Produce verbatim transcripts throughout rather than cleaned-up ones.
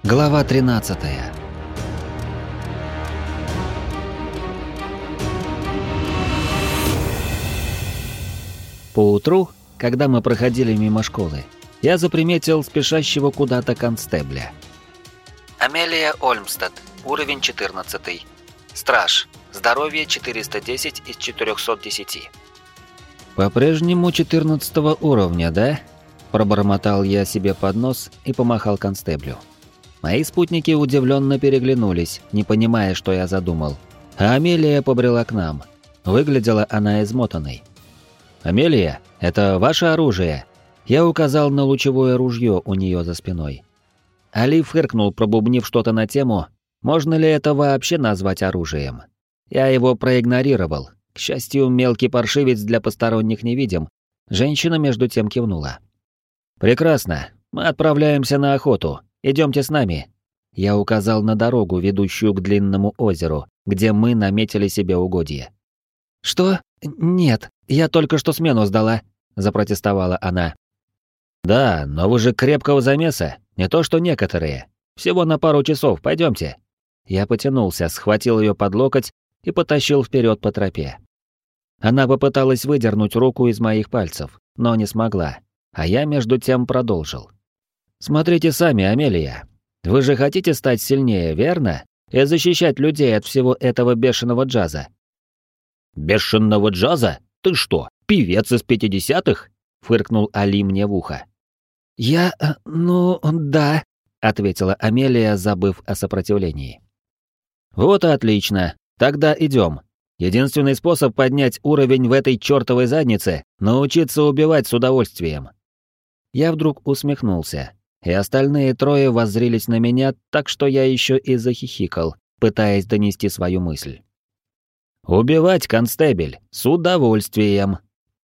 Глава тринадцатая. Поутру, когда мы проходили мимо школы, я заприметил спешащего куда-то констебля. Амелия Ольмстед, уровень четырнадцатый. Страж, здоровье четыреста десять из четырёхсот десяти. По-прежнему четырнадцатого уровня, да? Пробормотал я себе под нос и помахал констеблю. Мои спутники удивленно переглянулись, не понимая, что я задумал. А Амелия побрела к нам. Выглядела она измотанной. «Амелия, это ваше оружие?» Я указал на лучевое ружье у нее за спиной. Али фыркнул, пробубнив что-то на тему, можно ли это вообще назвать оружием. Я его проигнорировал. К счастью, мелкий паршивец для посторонних не видим. Женщина между тем кивнула. «Прекрасно. Мы отправляемся на охоту. Идемте с нами». Я указал на дорогу, ведущую к длинному озеру, где мы наметили себе угодье. «Что? Нет, я только что смену сдала», — запротестовала она. «Да, но вы же крепкого замеса, не то что некоторые. Всего на пару часов, пойдемте». Я потянулся, схватил ее под локоть и потащил вперед по тропе. Она попыталась выдернуть руку из моих пальцев, но не смогла, а я между тем продолжил. «Смотрите сами, Амелия. Вы же хотите стать сильнее, верно? И защищать людей от всего этого бешеного джаза». «Бешеного джаза? Ты что, певец из пятидесятых?» — фыркнул Али мне в ухо. «Я... ну, да», — ответила Амелия, забыв о сопротивлении. «Вот и отлично. Тогда идем. Единственный способ поднять уровень в этой чертовой заднице — научиться убивать с удовольствием». Я вдруг усмехнулся, и остальные трое воззрились на меня, так что я еще и захихикал, пытаясь донести свою мысль. «Убивать, констебель, с удовольствием!»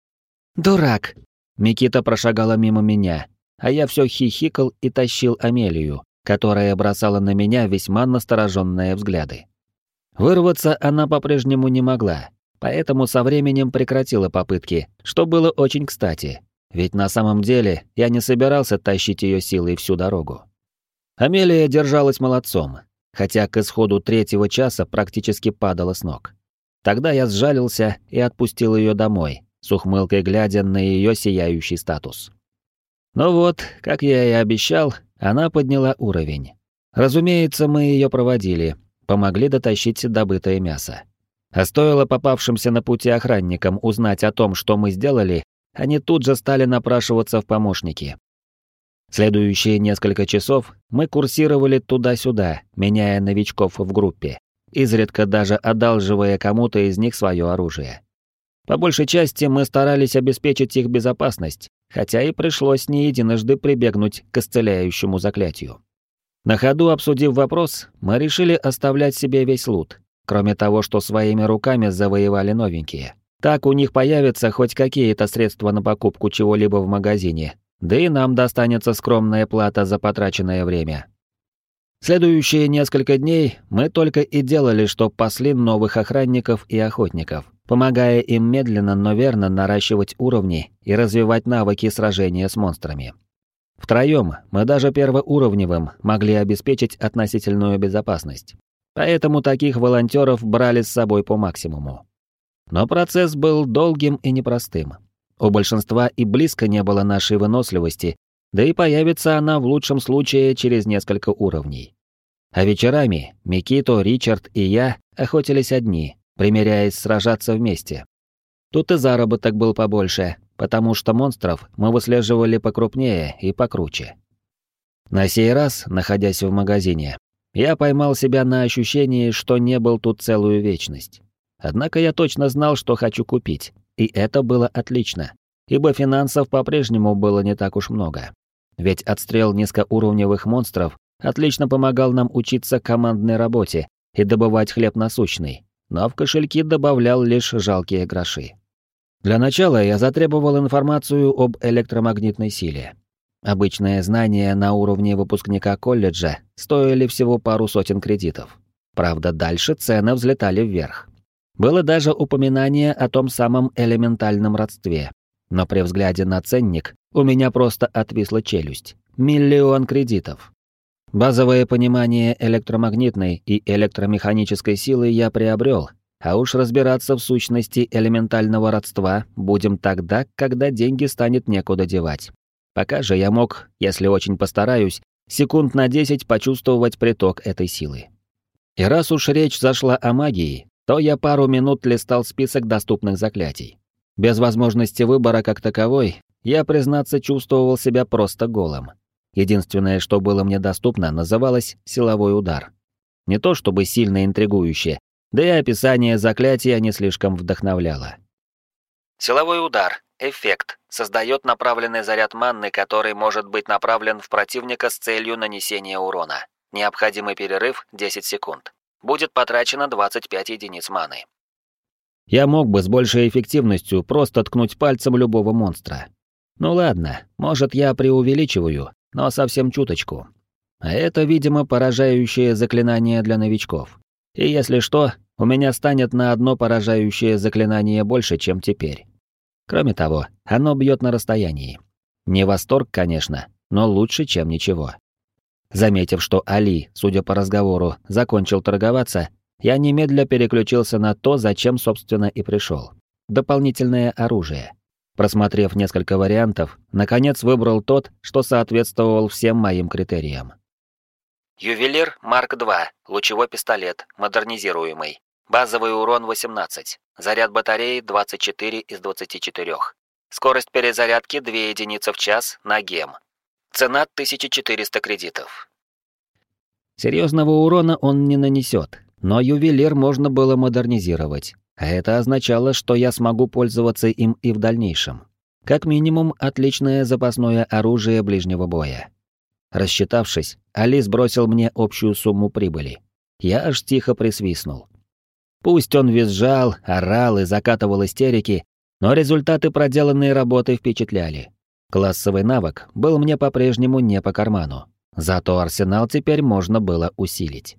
«Дурак!» Микита прошагала мимо меня, а я все хихикал и тащил Амелию, которая бросала на меня весьма настороженные взгляды. Вырваться она по-прежнему не могла, поэтому со временем прекратила попытки, что было очень кстати, ведь на самом деле я не собирался тащить ее силой всю дорогу. Амелия держалась молодцом, хотя к исходу третьего часа практически падала с ног. Тогда я сжалился и отпустил ее домой, с ухмылкой глядя на ее сияющий статус. Ну вот, как я и обещал, она подняла уровень. Разумеется, мы ее проводили, помогли дотащить добытое мясо. А стоило попавшимся на пути охранникам узнать о том, что мы сделали, они тут же стали напрашиваться в помощники. Следующие несколько часов мы курсировали туда-сюда, меняя новичков в группе, изредка даже одалживая кому-то из них свое оружие. По большей части мы старались обеспечить их безопасность, хотя и пришлось не единожды прибегнуть к исцеляющему заклятию. На ходу обсудив вопрос, мы решили оставлять себе весь лут, кроме того, что своими руками завоевали новенькие. Так у них появятся хоть какие-то средства на покупку чего-либо в магазине, да и нам достанется скромная плата за потраченное время. Следующие несколько дней мы только и делали, что пасли новых охранников и охотников, помогая им медленно, но верно наращивать уровни и развивать навыки сражения с монстрами. Втроем мы даже первоуровневым могли обеспечить относительную безопасность, поэтому таких волонтеров брали с собой по максимуму. Но процесс был долгим и непростым. У большинства и близко не было нашей выносливости, да и появится она в лучшем случае через несколько уровней. А вечерами Микито, Ричард и я охотились одни, примеряясь сражаться вместе. Тут и заработок был побольше, потому что монстров мы выслеживали покрупнее и покруче. На сей раз, находясь в магазине, я поймал себя на ощущении, что не был тут целую вечность. Однако я точно знал, что хочу купить, и это было отлично, ибо финансов по-прежнему было не так уж много. Ведь отстрел низкоуровневых монстров отлично помогал нам учиться командной работе и добывать хлеб насущный, но в кошельки добавлял лишь жалкие гроши. Для начала я затребовал информацию об электромагнитной силе. Обычные знания на уровне выпускника колледжа стоили всего пару сотен кредитов. Правда, дальше цены взлетали вверх. Было даже упоминание о том самом элементальном родстве, но при взгляде на ценник у меня просто отвисла челюсть. Миллион кредитов. Базовое понимание электромагнитной и электромеханической силы я приобрел, а уж разбираться в сущности элементального родства будем тогда, когда деньги станет некуда девать. Пока же я мог, если очень постараюсь, секунд на десять почувствовать приток этой силы. И раз уж речь зашла о магии, то я пару минут листал список доступных заклятий. Без возможности выбора как таковой, я, признаться, чувствовал себя просто голым. Единственное, что было мне доступно, называлось «силовой удар». Не то чтобы сильно интригующе, да и описание заклятия не слишком вдохновляло. Силовой удар. Эффект. Создает направленный заряд манны, который может быть направлен в противника с целью нанесения урона. Необходимый перерыв десять секунд. Будет потрачено двадцать пять единиц маны. Я мог бы с большей эффективностью просто ткнуть пальцем любого монстра. Ну ладно, может, я преувеличиваю, но совсем чуточку. А это, видимо, поражающее заклинание для новичков. И если что, у меня станет на одно поражающее заклинание больше, чем теперь. Кроме того, оно бьет на расстоянии. Не восторг, конечно, но лучше, чем ничего. Заметив, что Али, судя по разговору, закончил торговаться, я немедля переключился на то, зачем, собственно, и пришел. Дополнительное оружие. Просмотрев несколько вариантов, наконец выбрал тот, что соответствовал всем моим критериям. Ювелир Марк два, лучевой пистолет, модернизируемый. Базовый урон восемнадцать. Заряд батареи двадцать четыре из двадцати четырёх. Скорость перезарядки две единицы в час на гем. Цена тысяча четыреста кредитов. Серьезного урона он не нанесет, но ювелир можно было модернизировать, а это означало, что я смогу пользоваться им и в дальнейшем. Как минимум, отличное запасное оружие ближнего боя. Рассчитавшись, Али сбросил мне общую сумму прибыли. Я аж тихо присвистнул. Пусть он визжал, орал и закатывал истерики, но результаты проделанной работы впечатляли. Классовый навык был мне по-прежнему не по карману, зато арсенал теперь можно было усилить.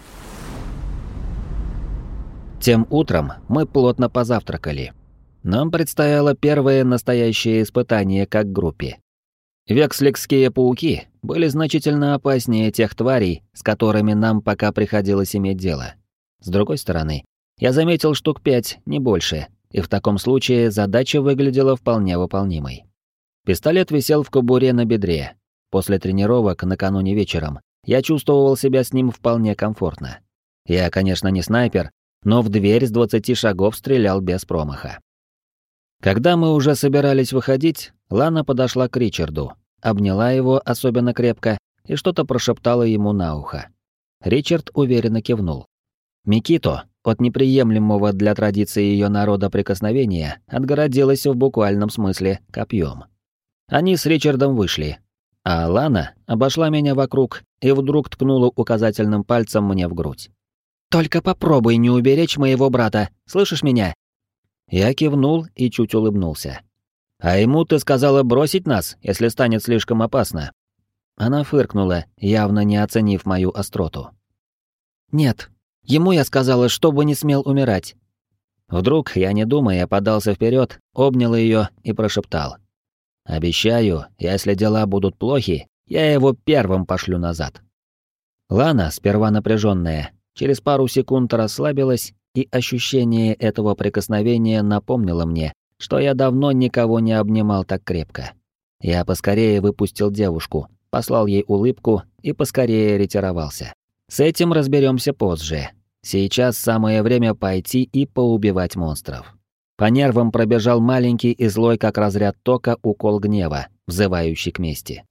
Тем утром мы плотно позавтракали. Нам предстояло первое настоящее испытание как группе. Вексликские пауки были значительно опаснее тех тварей, с которыми нам пока приходилось иметь дело. С другой стороны, я заметил штук пять, не больше, и в таком случае задача выглядела вполне выполнимой. Пистолет висел в кобуре на бедре. После тренировок накануне вечером я чувствовал себя с ним вполне комфортно. Я, конечно, не снайпер, но в дверь с двадцати шагов стрелял без промаха. Когда мы уже собирались выходить, Лана подошла к Ричарду, обняла его особенно крепко и что-то прошептала ему на ухо. Ричард уверенно кивнул. Микито от неприемлемого для традиции ее народа прикосновения отгородилась в буквальном смысле копьем. Они с Ричардом вышли, а Лана обошла меня вокруг и вдруг ткнула указательным пальцем мне в грудь. «Только попробуй не уберечь моего брата, слышишь меня?» Я кивнул и чуть улыбнулся. «А ему ты сказала бросить нас, если станет слишком опасно?» Она фыркнула, явно не оценив мою остроту. «Нет, ему я сказала, чтобы не смел умирать». Вдруг, я не думая, подался вперед, обнял ее и прошептал. «Обещаю, если дела будут плохи, я его первым пошлю назад». Лана, сперва напряженная, через пару секунд расслабилась, и ощущение этого прикосновения напомнило мне, что я давно никого не обнимал так крепко. Я поскорее выпустил девушку, послал ей улыбку и поскорее ретировался. С этим разберемся позже. Сейчас самое время пойти и поубивать монстров. По нервам пробежал маленький и злой как разряд тока укол гнева, взывающий к мести.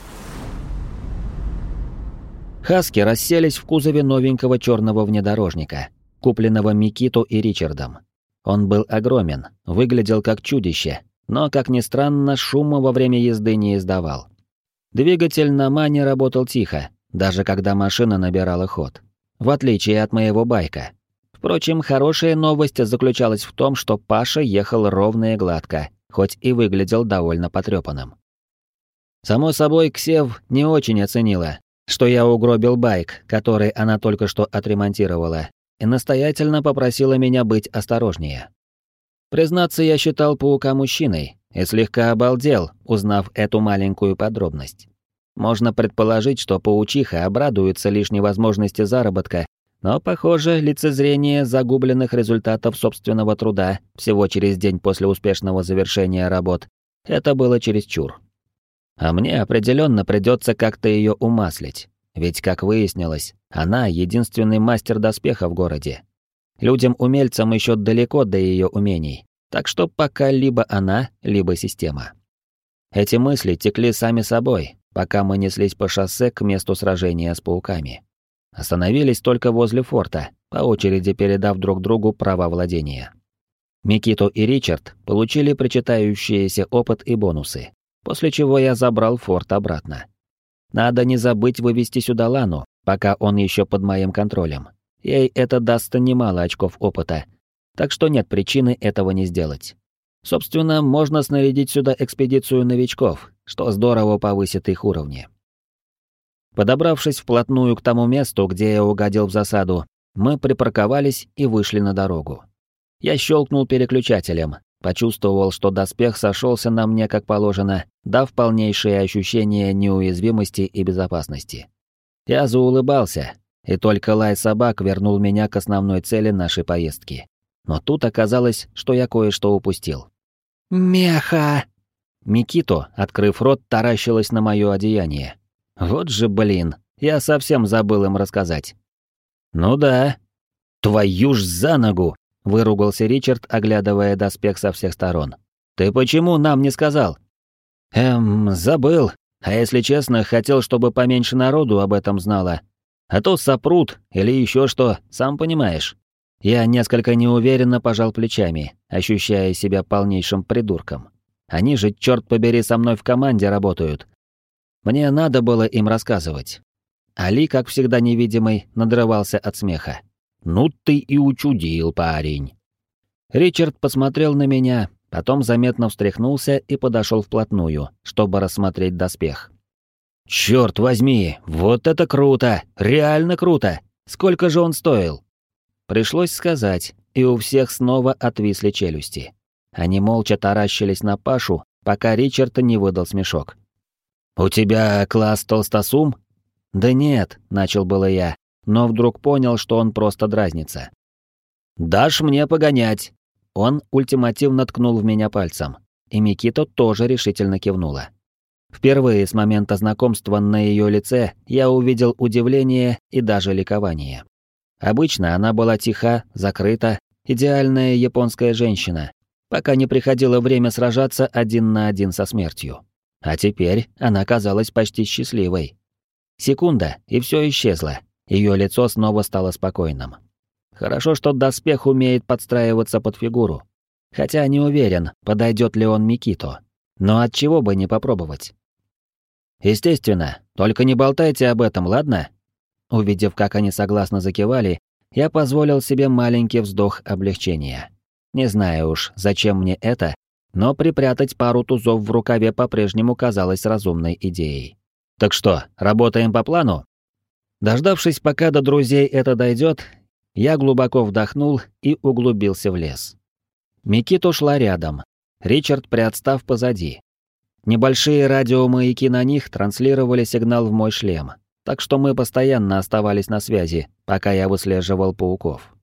Хаски расселись в кузове новенького черного внедорожника, купленного Микито и Ричардом. Он был огромен, выглядел как чудище, но, как ни странно, шума во время езды не издавал. Двигатель на мане работал тихо, даже когда машина набирала ход. В отличие от моего байка. Впрочем, хорошая новость заключалась в том, что Паша ехал ровно и гладко, хоть и выглядел довольно потрепанным. Само собой, Ксев не очень оценила, что я угробил байк, который она только что отремонтировала, и настоятельно попросила меня быть осторожнее. Признаться, я считал паука мужчиной и слегка обалдел, узнав эту маленькую подробность. Можно предположить, что паучиха обрадуется лишней возможности заработка, но, похоже, лицезрение загубленных результатов собственного труда всего через день после успешного завершения работ — это было чересчур. А мне определенно придется как-то ее умаслить, ведь, как выяснилось, она единственный мастер доспеха в городе. Людям-умельцам еще далеко до ее умений, так что пока либо она, либо система. Эти мысли текли сами собой, пока мы неслись по шоссе к месту сражения с пауками. Остановились только возле форта, по очереди передав друг другу права владения. Микито и Ричард получили причитающиеся опыт и бонусы, после чего я забрал форт обратно. Надо не забыть вывести сюда Лану, пока он еще под моим контролем. Ей это даст немало очков опыта, так что нет причины этого не сделать. Собственно, можно снарядить сюда экспедицию новичков, что здорово повысит их уровни. Подобравшись вплотную к тому месту, где я угодил в засаду, мы припарковались и вышли на дорогу. Я щелкнул переключателем, почувствовал, что доспех сошелся на мне как положено, дав полнейшее ощущение неуязвимости и безопасности. Я заулыбался, и только лай собак вернул меня к основной цели нашей поездки. Но тут оказалось, что я кое-что упустил. «Меха!» Микито, открыв рот, таращилась на моё одеяние. Вот же блин, я совсем забыл им рассказать. «Ну да». «Твою ж за ногу!» — выругался Ричард, оглядывая доспех со всех сторон. «Ты почему нам не сказал?» «Эм, забыл. А если честно, хотел, чтобы поменьше народу об этом знало. А то сопрут или еще что, сам понимаешь». Я несколько неуверенно пожал плечами, ощущая себя полнейшим придурком. Они же, черт побери, со мной в команде работают. Мне надо было им рассказывать. Али, как всегда невидимый, надрывался от смеха. «Ну ты и учудил, парень». Ричард посмотрел на меня, потом заметно встряхнулся и подошел вплотную, чтобы рассмотреть доспех. «Черт возьми, вот это круто! Реально круто! Сколько же он стоил?» Пришлось сказать, и у всех снова отвисли челюсти. Они молча таращились на Пашу, пока Ричард не выдал смешок. «У тебя класс толстосум?» «Да нет», — начал было я, но вдруг понял, что он просто дразнится. «Дашь мне погонять?» Он ультимативно ткнул в меня пальцем, и Микито тоже решительно кивнула. Впервые с момента знакомства на ее лице я увидел удивление и даже ликование. Обычно она была тиха, закрыта, идеальная японская женщина, пока не приходило время сражаться один на один со смертью. А теперь она казалась почти счастливой. Секунда, и все исчезло. Ее лицо снова стало спокойным. Хорошо, что доспех умеет подстраиваться под фигуру. Хотя не уверен, подойдет ли он Микито. Но от чего бы не попробовать. Естественно, только не болтайте об этом, ладно? Увидев, как они согласно закивали, я позволил себе маленький вздох облегчения. Не знаю уж, зачем мне это, но припрятать пару тузов в рукаве по-прежнему казалось разумной идеей. Так что, работаем по плану? Дождавшись, пока до друзей это дойдет, я глубоко вдохнул и углубился в лес. Микито шла рядом, Ричард приотстав позади. Небольшие радиомаяки на них транслировали сигнал в мой шлем, так что мы постоянно оставались на связи, пока я выслеживал пауков.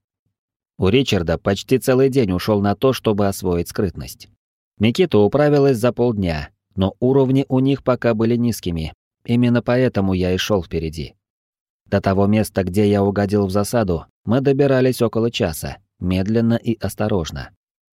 У Ричарда почти целый день ушел на то, чтобы освоить скрытность. Микито управилась за полдня, но уровни у них пока были низкими, именно поэтому я и шел впереди. До того места, где я угодил в засаду, мы добирались около часа, медленно и осторожно.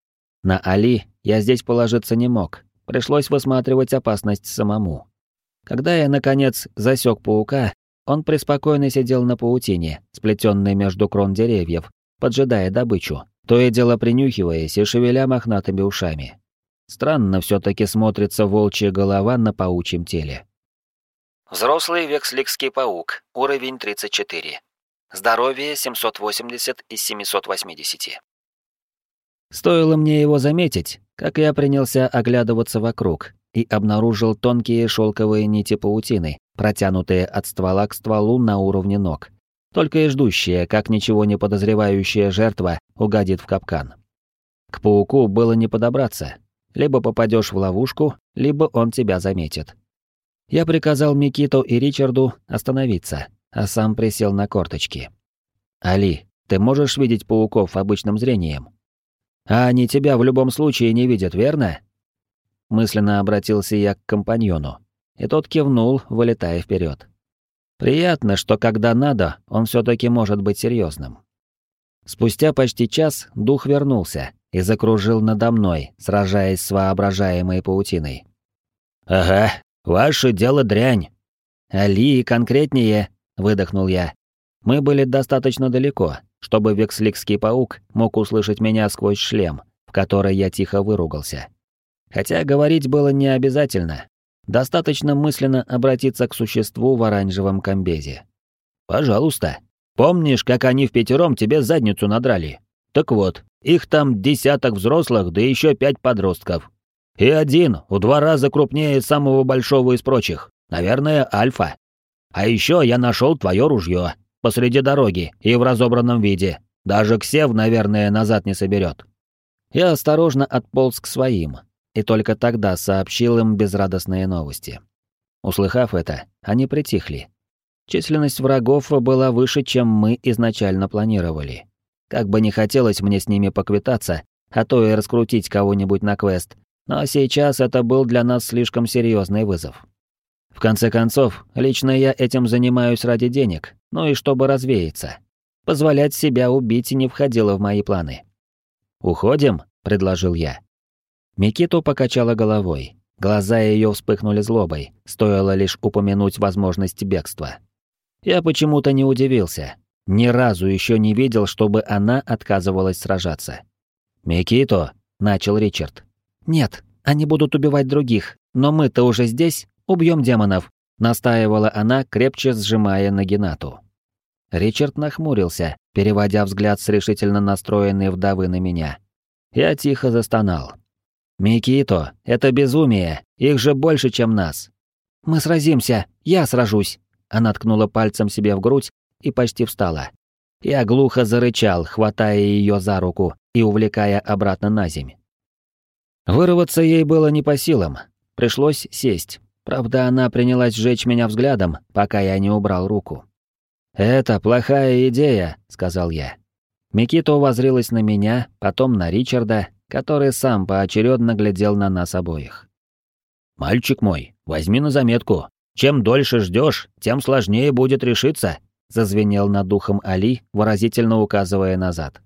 На Али я здесь положиться не мог, пришлось высматривать опасность самому. Когда я, наконец, засек паука, он преспокойно сидел на паутине, сплетенной между крон деревьев, поджидая добычу, то и дело принюхиваясь и шевеля мохнатыми ушами. Странно все-таки смотрится волчья голова на паучьем теле. Взрослый вексликский паук, уровень тридцать четыре. Здоровье семьсот восемьдесят из семисот восьмидесяти. Стоило мне его заметить, как я принялся оглядываться вокруг и обнаружил тонкие шелковые нити паутины, протянутые от ствола к стволу на уровне ног, только и ждущая, как ничего не подозревающая жертва угодит в капкан. К пауку было не подобраться. Либо попадешь в ловушку, либо он тебя заметит. Я приказал Микито и Ричарду остановиться, а сам присел на корточки. «Али, ты можешь видеть пауков обычным зрением? А они тебя в любом случае не видят, верно?» Мысленно обратился я к компаньону, и тот кивнул, вылетая вперед. Приятно, что когда надо, он все-таки может быть серьезным. Спустя почти час дух вернулся и закружил надо мной, сражаясь с воображаемой паутиной. «Ага, ваше дело дрянь». «Али, конкретнее», — выдохнул я. Мы были достаточно далеко, чтобы вексликский паук мог услышать меня сквозь шлем, в который я тихо выругался. Хотя говорить было не обязательно. Достаточно мысленно обратиться к существу в оранжевом комбезе. «Пожалуйста. Помнишь, как они впятером тебе задницу надрали? Так вот, их там десяток взрослых, да еще пять подростков. И один в два раза крупнее самого большого из прочих. Наверное, альфа. А еще я нашел твое ружье посреди дороги и в разобранном виде. Даже ксев, наверное, назад не соберет». Я осторожно отполз к своим, и только тогда сообщил им безрадостные новости. Услыхав это, они притихли. Численность врагов была выше, чем мы изначально планировали. Как бы не хотелось мне с ними поквитаться, а то и раскрутить кого-нибудь на квест, но сейчас это был для нас слишком серьезный вызов. В конце концов, лично я этим занимаюсь ради денег, ну и чтобы развеяться. Позволять себя убить не входило в мои планы. «Уходим?» — предложил я. Микито покачала головой. Глаза ее вспыхнули злобой, стоило лишь упомянуть возможность бегства. Я почему-то не удивился. Ни разу еще не видел, чтобы она отказывалась сражаться. «Микито», — начал Ричард. «Нет, они будут убивать других, но мы-то уже здесь, убьем демонов», — настаивала она, крепче сжимая Нагинату. Ричард нахмурился, переводя взгляд с решительно настроенной вдовы на меня. Я тихо застонал. «Микито, это безумие, их же больше, чем нас». «Мы сразимся, я сражусь», — она ткнула пальцем себе в грудь и почти встала. Я глухо зарычал, хватая ее за руку и увлекая обратно на земь. Вырваться ей было не по силам, пришлось сесть. Правда, она принялась сжечь меня взглядом, пока я не убрал руку. «Это плохая идея», — сказал я. Микито воззрилась на меня, потом на Ричарда, который сам поочередно глядел на нас обоих. «Мальчик мой, возьми на заметку. Чем дольше ждешь, тем сложнее будет решиться», — зазвенел над духом Али, выразительно указывая назад.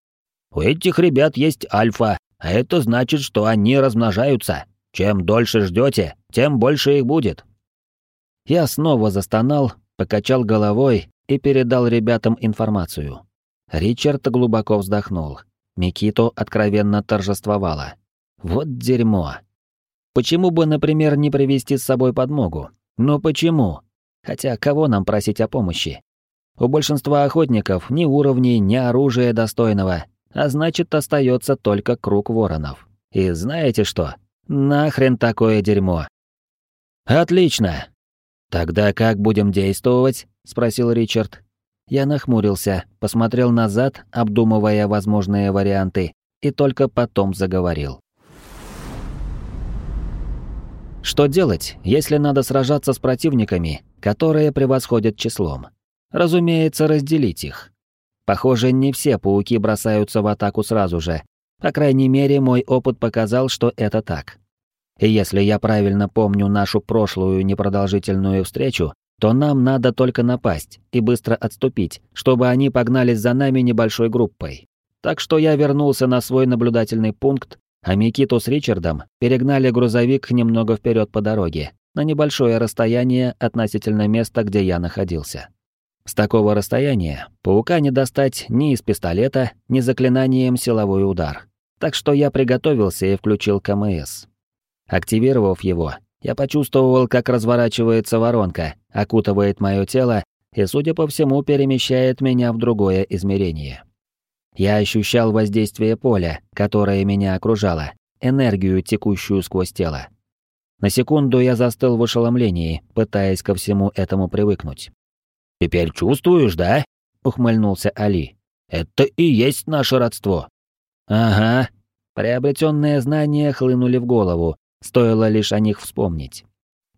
«У этих ребят есть альфа, а это значит, что они размножаются. Чем дольше ждете, тем больше их будет». Я снова застонал, покачал головой и передал ребятам информацию. Ричард глубоко вздохнул. Микито откровенно торжествовала. Вот дерьмо. Почему бы, например, не привести с собой подмогу? Ну почему? Хотя кого нам просить о помощи? У большинства охотников ни уровней, ни оружия достойного, а значит, остается только круг воронов. И знаете что? Нахрен такое дерьмо? Отлично. Тогда как будем действовать? Спросил Ричард. Я нахмурился, посмотрел назад, обдумывая возможные варианты, и только потом заговорил. Что делать, если надо сражаться с противниками, которые превосходят числом? Разумеется, разделить их. Похоже, не все пауки бросаются в атаку сразу же. По крайней мере, мой опыт показал, что это так. И если я правильно помню нашу прошлую непродолжительную встречу, то нам надо только напасть и быстро отступить, чтобы они погнались за нами небольшой группой. Так что я вернулся на свой наблюдательный пункт, а Микито с Ричардом перегнали грузовик немного вперед по дороге, на небольшое расстояние относительно места, где я находился. С такого расстояния паука не достать ни из пистолета, ни заклинанием силовой удар. Так что я приготовился и включил КМС. Активировав его, я почувствовал, как разворачивается воронка, окутывает мое тело и, судя по всему, перемещает меня в другое измерение. Я ощущал воздействие поля, которое меня окружало, энергию, текущую сквозь тело. На секунду я застыл в ошеломлении, пытаясь ко всему этому привыкнуть. «Теперь чувствуешь, да?» — ухмыльнулся Али. «Это и есть наше родство». «Ага». Приобретенные знания хлынули в голову, стоило лишь о них вспомнить.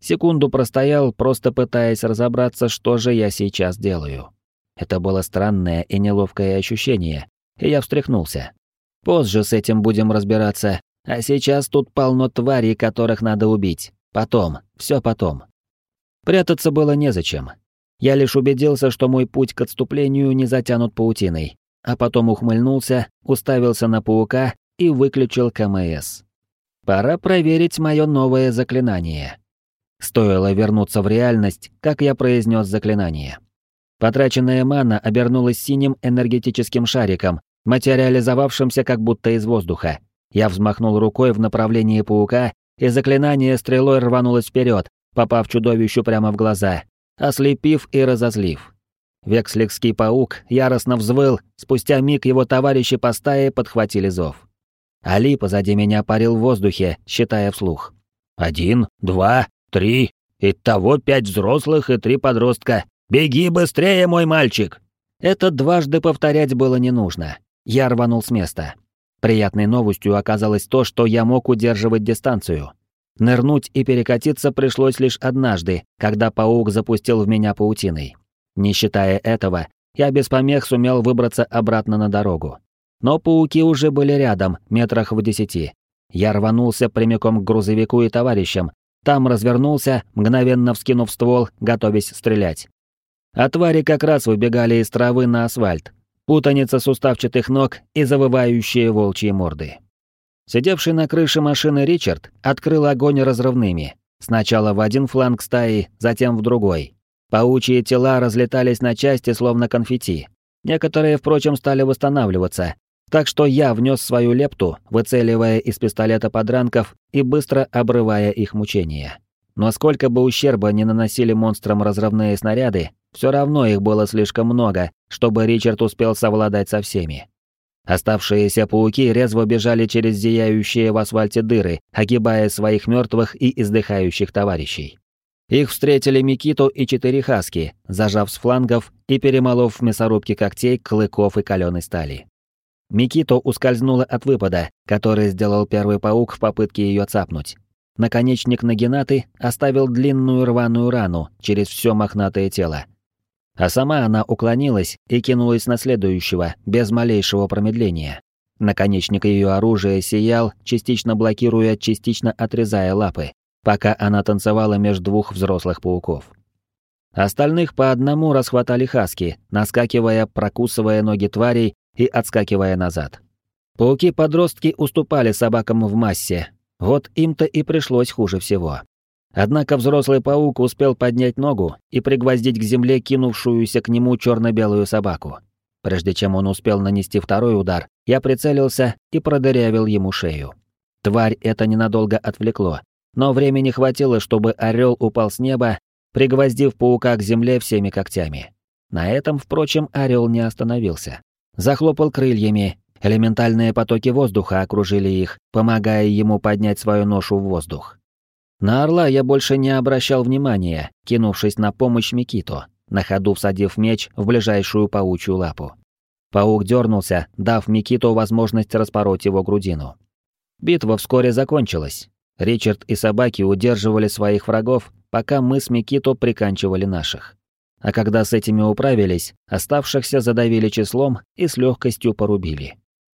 Секунду простоял, просто пытаясь разобраться, что же я сейчас делаю. Это было странное и неловкое ощущение, и я встряхнулся. Позже с этим будем разбираться, а сейчас тут полно тварей, которых надо убить. Потом, все потом. Прятаться было незачем. Я лишь убедился, что мой путь к отступлению не затянут паутиной, а потом ухмыльнулся, уставился на паука и выключил КМС. Пора проверить мое новое заклинание. Стоило вернуться в реальность, как я произнес заклинание. Потраченная мана обернулась синим энергетическим шариком, материализовавшимся как будто из воздуха. Я взмахнул рукой в направлении паука, и заклинание стрелой рванулось вперед, попав чудовищу прямо в глаза, ослепив и разозлив. Вексликский паук яростно взвыл, спустя миг его товарищи по стае подхватили зов. Али позади меня парил в воздухе, считая вслух. «Один, два, три, итого пять взрослых и три подростка. Беги быстрее, мой мальчик!» Это дважды повторять было не нужно. Я рванул с места. Приятной новостью оказалось то, что я мог удерживать дистанцию. Нырнуть и перекатиться пришлось лишь однажды, когда паук запустил в меня паутиной. Не считая этого, я без помех сумел выбраться обратно на дорогу. Но пауки уже были рядом, метрах в десяти. Я рванулся прямиком к грузовику и товарищам, там развернулся, мгновенно вскинув ствол, готовясь стрелять. А твари как раз выбегали из травы на асфальт. Путаница суставчатых ног и завывающие волчьи морды. Сидевший на крыше машины Ричард открыл огонь разрывными. Сначала в один фланг стаи, затем в другой. Паучьи тела разлетались на части, словно конфетти. Некоторые, впрочем, стали восстанавливаться. Так что я внес свою лепту, выцеливая из пистолета подранков и быстро обрывая их мучения. Но сколько бы ущерба ни наносили монстрам разрывные снаряды, все равно их было слишком много, чтобы Ричард успел совладать со всеми. Оставшиеся пауки резво бежали через зияющие в асфальте дыры, огибая своих мертвых и издыхающих товарищей. Их встретили Микито и четыре хаски, зажав с флангов и перемолов в мясорубке когтей, клыков и каленой стали. Микито ускользнула от выпада, который сделал первый паук в попытке ее цапнуть. Наконечник Нагинаты оставил длинную рваную рану через все мохнатое тело. А сама она уклонилась и кинулась на следующего, без малейшего промедления. Наконечник ее оружия сиял, частично блокируя, частично отрезая лапы, пока она танцевала между двух взрослых пауков. Остальных по одному расхватали хаски, наскакивая, прокусывая ноги тварей и отскакивая назад. Пауки-подростки уступали собакам в массе, вот им-то и пришлось хуже всего. Однако взрослый паук успел поднять ногу и пригвоздить к земле кинувшуюся к нему черно-белую собаку. Прежде чем он успел нанести второй удар, я прицелился и продырявил ему шею. Тварь это ненадолго отвлекло, но времени хватило, чтобы орел упал с неба, пригвоздив паука к земле всеми когтями. На этом, впрочем, орел не остановился. Захлопал крыльями, элементальные потоки воздуха окружили их, помогая ему поднять свою ношу в воздух. На орла я больше не обращал внимания, кинувшись на помощь Микито, на ходу всадив меч в ближайшую паучью лапу. Паук дернулся, дав Микито возможность распороть его грудину. Битва вскоре закончилась. Ричард и собаки удерживали своих врагов, пока мы с Микито приканчивали наших. А когда с этими управились, оставшихся задавили числом и с легкостью порубили.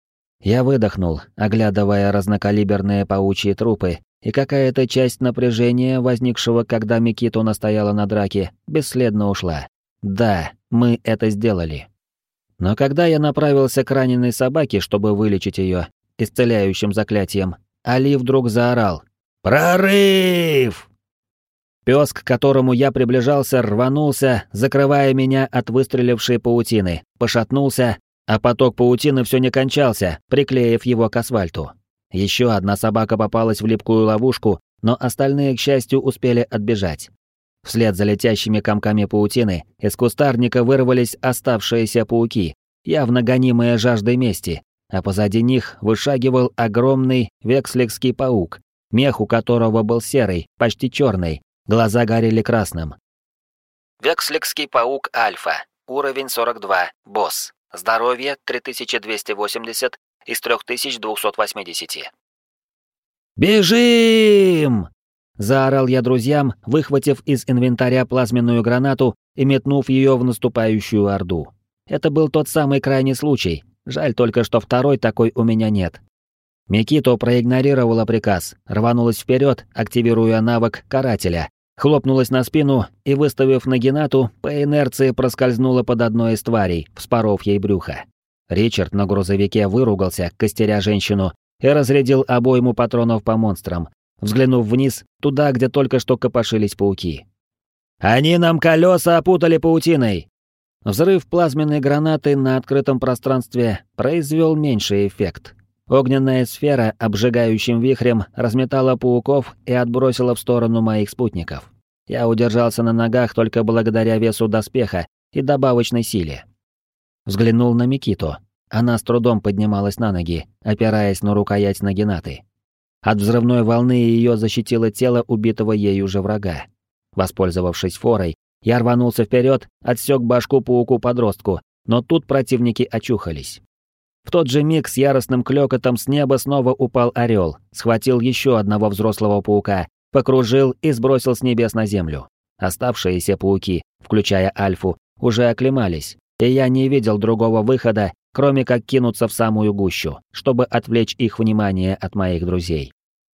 Я выдохнул, оглядывая разнокалиберные паучьи трупы, и какая-то часть напряжения, возникшего, когда Микито настояла на драке, бесследно ушла. Да, мы это сделали. Но когда я направился к раненой собаке, чтобы вылечить ее исцеляющим заклятием, Али вдруг заорал: «Прорыв!» Пёс, к которому я приближался, рванулся, закрывая меня от выстрелившей паутины, пошатнулся, а поток паутины все не кончался, приклеив его к асфальту. Еще одна собака попалась в липкую ловушку, но остальные, к счастью, успели отбежать. Вслед за летящими комками паутины из кустарника вырвались оставшиеся пауки, явно гонимые жаждой мести, а позади них вышагивал огромный вексликский паук, мех у которого был серый, почти черный, глаза горели красным. Вексликский паук Альфа, уровень сорок два, босс, здоровье три тысячи двести восемьдесят из три тысячи двести восемьдесят. «Бежим!» Заорал я друзьям, выхватив из инвентаря плазменную гранату и метнув ее в наступающую орду. Это был тот самый крайний случай. Жаль только, что второй такой у меня нет. Микито проигнорировала приказ, рванулась вперед, активируя навык карателя, хлопнулась на спину и, выставив нагинату, по инерции проскользнула под одной из тварей, вспоров ей брюхо. Ричард на грузовике выругался, костеря женщину, и разрядил обойму патронов по монстрам, взглянув вниз, туда, где только что копошились пауки. «Они нам колеса опутали паутиной!» Взрыв плазменной гранаты на открытом пространстве произвел меньший эффект. Огненная сфера обжигающим вихрем разметала пауков и отбросила в сторону моих спутников. Я удержался на ногах только благодаря весу доспеха и добавочной силе. Взглянул на Микито. Она с трудом поднималась на ноги, опираясь на рукоять нагинаты. От взрывной волны ее защитило тело убитого ею же врага. Воспользовавшись форой, я рванулся вперед, отсек башку пауку-подростку, но тут противники очухались. В тот же миг с яростным клёкотом с неба снова упал орел, схватил еще одного взрослого паука, покружил и сбросил с небес на землю. Оставшиеся пауки, включая Альфу, уже оклемались, и я не видел другого выхода, кроме как кинуться в самую гущу, чтобы отвлечь их внимание от моих друзей.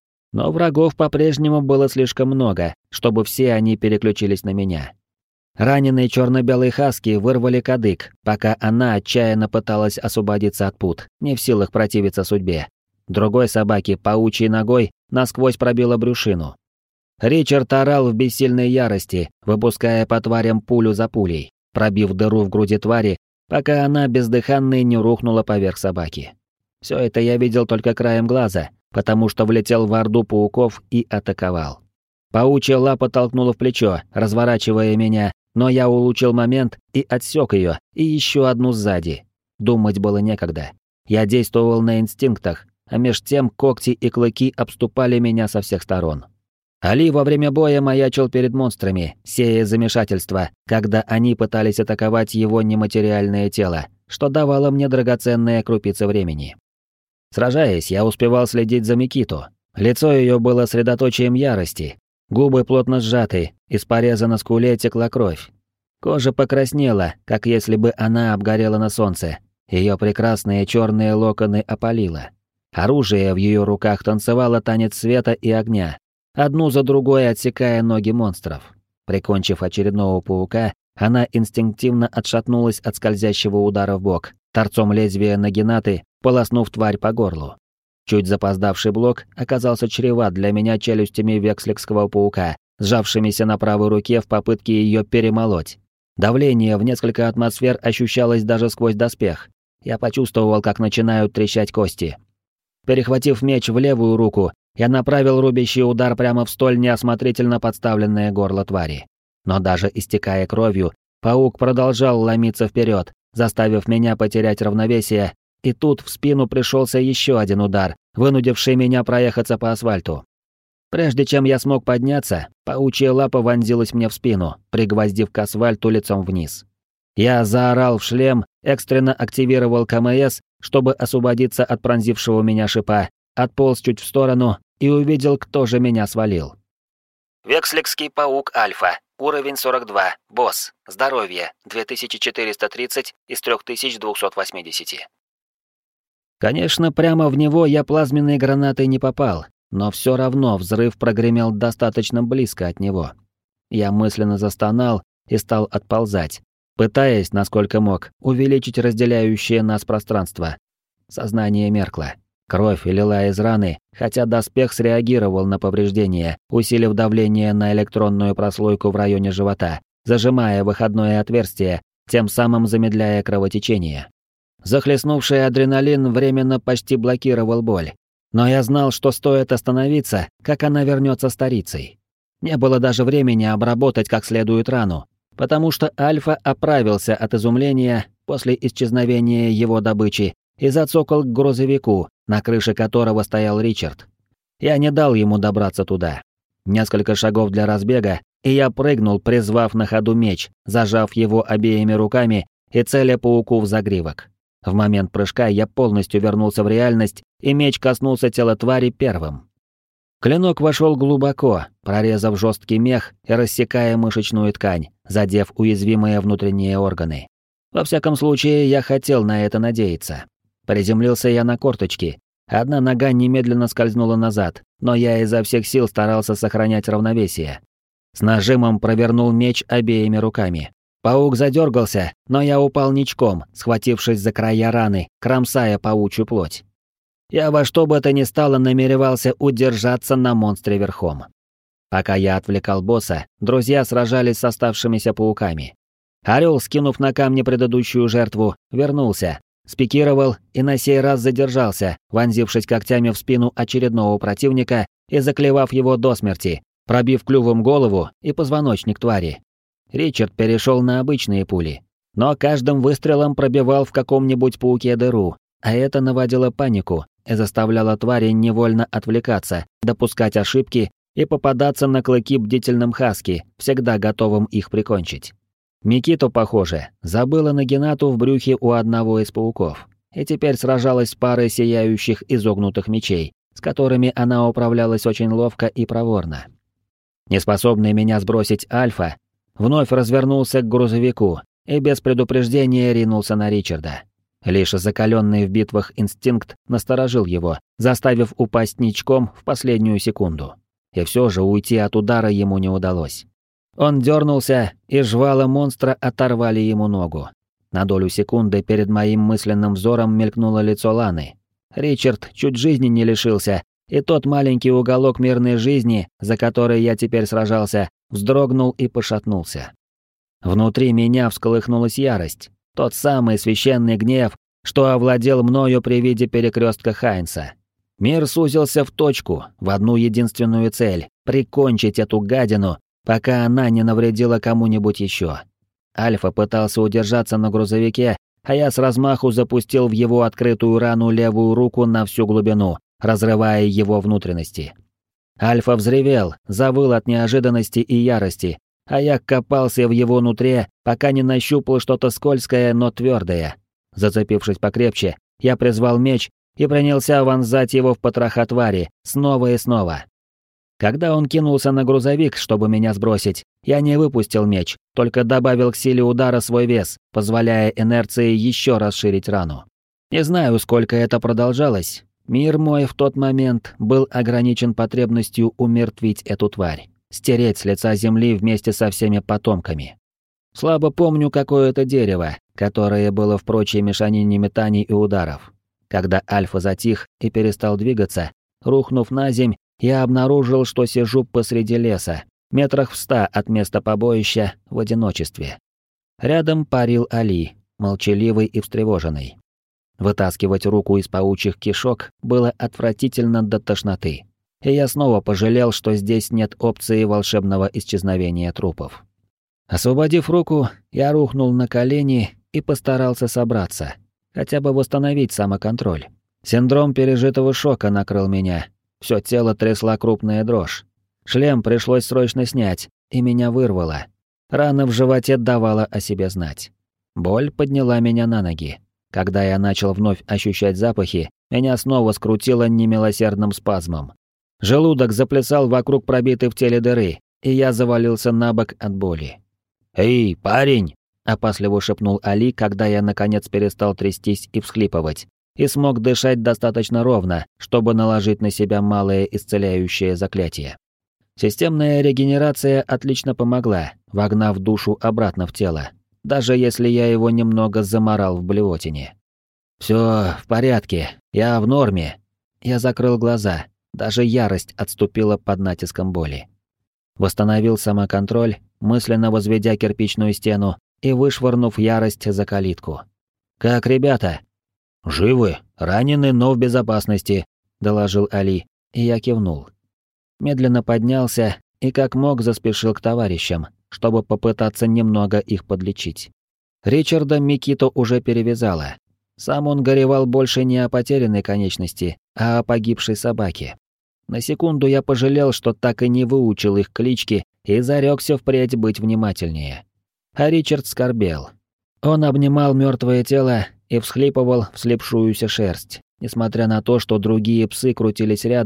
Но врагов по-прежнему было слишком много, чтобы все они переключились на меня. Раненые черно-белые хаски вырвали кадык, пока она отчаянно пыталась освободиться от пут, не в силах противиться судьбе. Другой собаке паучьей ногой насквозь пробила брюшину. Ричард орал в бессильной ярости, выпуская по тварям пулю за пулей, пробив дыру в груди твари, пока она бездыханной не рухнула поверх собаки. Все это я видел только краем глаза, потому что влетел в орду пауков и атаковал. Паучья лапа толкнула в плечо, разворачивая меня, но я улучил момент и отсек ее, и еще одну сзади. Думать было некогда. Я действовал на инстинктах, а меж тем когти и клыки обступали меня со всех сторон. Али во время боя маячил перед монстрами, сея замешательство, когда они пытались атаковать его нематериальное тело, что давало мне драгоценные крупицы времени. Сражаясь, я успевал следить за Микито. Лицо ее было средоточием ярости. Губы плотно сжаты, из пореза на скуле текла кровь. Кожа покраснела, как если бы она обгорела на солнце. Ее прекрасные черные локоны опалило. Оружие в ее руках танцевало танец света и огня, одну за другой отсекая ноги монстров. Прикончив очередного паука, она инстинктивно отшатнулась от скользящего удара в бок, торцом лезвия нагинаты, полоснув тварь по горлу. Чуть запоздавший блок оказался чреват для меня челюстями вексликского паука, сжавшимися на правой руке в попытке ее перемолоть. Давление в несколько атмосфер ощущалось даже сквозь доспех. Я почувствовал, как начинают трещать кости. Перехватив меч в левую руку, я направил рубящий удар прямо в столь неосмотрительно подставленное горло твари. Но даже истекая кровью, паук продолжал ломиться вперед, заставив меня потерять равновесие, и тут в спину пришелся еще один удар, вынудивший меня проехаться по асфальту. Прежде чем я смог подняться, паучья лапа вонзилась мне в спину, пригвоздив к асфальту лицом вниз. Я заорал в шлем, экстренно активировал ка эм эс, чтобы освободиться от пронзившего меня шипа, отполз чуть в сторону и увидел, кто же меня свалил. Вексликский паук Альфа. Уровень сорок два. Босс. Здоровье. две тысячи четыреста тридцать из три тысячи двести восемьдесят. Конечно, прямо в него я плазменной гранатой не попал, но все равно взрыв прогремел достаточно близко от него. Я мысленно застонал и стал отползать, пытаясь, насколько мог, увеличить разделяющее нас пространство. Сознание меркло. Кровь лила из раны, хотя доспех среагировал на повреждение, усилив давление на электронную прослойку в районе живота, зажимая выходное отверстие, тем самым замедляя кровотечение. Захлестнувший адреналин временно почти блокировал боль. Но я знал, что стоит остановиться, как она вернется старицей. Не было даже времени обработать как следует рану, потому что Альфа оправился от изумления после исчезновения его добычи и зацокал к грузовику, на крыше которого стоял Ричард. Я не дал ему добраться туда. Несколько шагов для разбега, и я прыгнул, призвав на ходу меч, зажав его обеими руками и целя пауку в загривок. В момент прыжка я полностью вернулся в реальность, и меч коснулся тела твари первым. Клинок вошел глубоко, прорезав жесткий мех и рассекая мышечную ткань, задев уязвимые внутренние органы. Во всяком случае, я хотел на это надеяться. Приземлился я на корточки. Одна нога немедленно скользнула назад, но я изо всех сил старался сохранять равновесие. С нажимом провернул меч обеими руками. Паук задергался, но я упал ничком, схватившись за края раны, кромсая паучью плоть. Я во что бы то ни стало намеревался удержаться на монстре верхом. Пока я отвлекал босса, друзья сражались с оставшимися пауками. Орел, скинув на камни предыдущую жертву, вернулся, спикировал и на сей раз задержался, вонзившись когтями в спину очередного противника и заклевав его до смерти, пробив клювом голову и позвоночник твари. Ричард перешел на обычные пули, но каждым выстрелом пробивал в каком-нибудь пауке дыру, а это наводило панику и заставляло твари невольно отвлекаться, допускать ошибки и попадаться на клыки бдительным хаски, всегда готовым их прикончить. Микито, похоже, забыла Нагинату в брюхе у одного из пауков, и теперь сражалась с парой сияющих изогнутых мечей, с которыми она управлялась очень ловко и проворно. Неспособный меня сбросить Альфа вновь развернулся к грузовику и без предупреждения ринулся на Ричарда. Лишь закаленный в битвах инстинкт насторожил его, заставив упасть ничком в последнюю секунду. И все же уйти от удара ему не удалось. Он дернулся, и жвала монстра оторвали ему ногу. На долю секунды перед моим мысленным взором мелькнуло лицо Ланы. Ричард чуть жизни не лишился, и тот маленький уголок мирной жизни, за который я теперь сражался, вздрогнул и пошатнулся. Внутри меня всколыхнулась ярость. Тот самый священный гнев, что овладел мною при виде перекрестка Хайнса. Мир сузился в точку, в одну единственную цель — прикончить эту гадину, пока она не навредила кому-нибудь еще. Альфа пытался удержаться на грузовике, а я с размаху запустил в его открытую рану левую руку на всю глубину, разрывая его внутренности. Альфа взревел, завыл от неожиданности и ярости, а я копался в его нутре, пока не нащупал что-то скользкое, но твердое. Зацепившись покрепче, я призвал меч и принялся вонзать его в потроха твари снова и снова. Когда он кинулся на грузовик, чтобы меня сбросить, я не выпустил меч, только добавил к силе удара свой вес, позволяя инерции еще расширить рану. Не знаю, сколько это продолжалось. Мир мой в тот момент был ограничен потребностью умертвить эту тварь, стереть с лица земли вместе со всеми потомками. Слабо помню какое-то дерево, которое было в прочей мешанине метаний и ударов. Когда Альфа затих и перестал двигаться, рухнув на земь, я обнаружил, что сижу посреди леса, метрах в ста от места побоища, в одиночестве. Рядом парил Али, молчаливый и встревоженный. Вытаскивать руку из паучьих кишок было отвратительно до тошноты. И я снова пожалел, что здесь нет опции волшебного исчезновения трупов. Освободив руку, я рухнул на колени и постарался собраться, хотя бы восстановить самоконтроль. Синдром пережитого шока накрыл меня. Всё тело трясла крупная дрожь. Шлем пришлось срочно снять, и меня вырвало. Рана в животе давала о себе знать. Боль подняла меня на ноги. Когда я начал вновь ощущать запахи, меня снова скрутило немилосердным спазмом. Желудок заплясал вокруг пробитой в теле дыры, и я завалился на бок от боли. «Эй, парень!» — опасливо шепнул Али, когда я наконец перестал трястись и всхлипывать, и смог дышать достаточно ровно, чтобы наложить на себя малое исцеляющее заклятие. Системная регенерация отлично помогла, вогнав душу обратно в тело, даже если я его немного заморал в блевотине. «Всё в порядке, я в норме». Я закрыл глаза, даже ярость отступила под натиском боли. Восстановил самоконтроль, мысленно возведя кирпичную стену и вышвырнув ярость за калитку. «Как ребята?» «Живы, ранены, но в безопасности», — доложил Али, и я кивнул. Медленно поднялся и как мог заспешил к товарищам, чтобы попытаться немного их подлечить. Ричарда Микито уже перевязала. Сам он горевал больше не о потерянной конечности, а о погибшей собаке. На секунду я пожалел, что так и не выучил их клички и зарекся впредь быть внимательнее. А Ричард скорбел. Он обнимал мертвое тело и всхлипывал в слипшуюся шерсть, несмотря на то, что другие псы крутились рядом,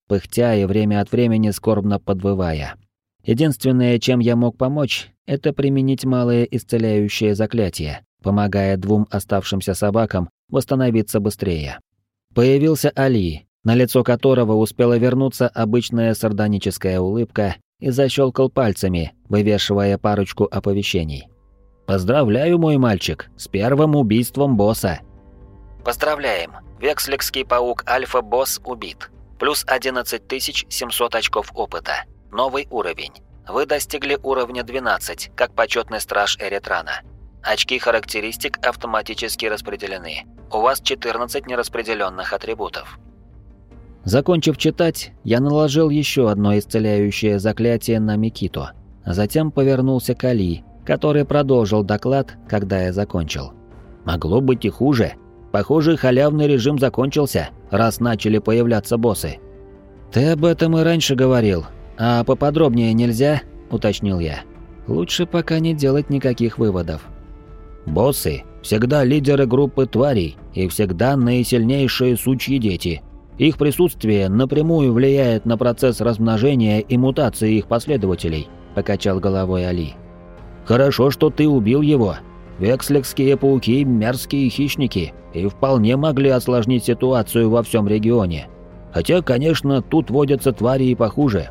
пыхтя и время от времени скорбно подвывая. Единственное, чем я мог помочь, это применить малое исцеляющее заклятие, помогая двум оставшимся собакам восстановиться быстрее. Появился Али, на лицо которого успела вернуться обычная сардоническая улыбка, и защелкал пальцами, вывешивая парочку оповещений. «Поздравляю, мой мальчик, с первым убийством босса!» «Поздравляем! Вексликский паук Альфа-босс убит. Плюс одиннадцать тысяч семьсот очков опыта. Новый уровень. Вы достигли уровня двенадцать, как почетный страж Эритрана. Очки характеристик автоматически распределены. У вас четырнадцать нераспределенных атрибутов». Закончив читать, я наложил еще одно исцеляющее заклятие на Микито, а затем повернулся к Али, который продолжил доклад, когда я закончил. «Могло быть и хуже. Похоже, халявный режим закончился, раз начали появляться боссы». «Ты об этом и раньше говорил, а поподробнее нельзя?» – уточнил я. «Лучше пока не делать никаких выводов». «Боссы всегда лидеры группы тварей и всегда наисильнейшие сучьи дети. Их присутствие напрямую влияет на процесс размножения и мутации их последователей», – покачал головой Али. «Хорошо, что ты убил его. Вексликские пауки – мерзкие хищники и вполне могли осложнить ситуацию во всем регионе. Хотя, конечно, тут водятся твари и похуже».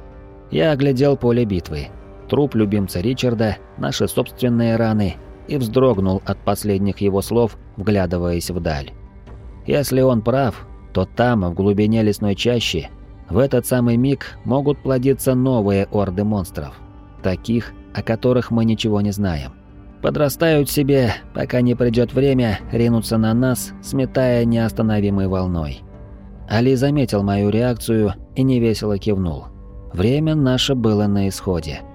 Я оглядел поле битвы, труп любимца Ричарда, наши собственные раны и вздрогнул от последних его слов, вглядываясь вдаль. Если он прав, то там, в глубине лесной чащи, в этот самый миг могут плодиться новые орды монстров, таких, о которых мы ничего не знаем. Подрастают себе, пока не придет время ринуться на нас, сметая неостановимой волной. Али заметил мою реакцию и невесело кивнул. Время наше было на исходе.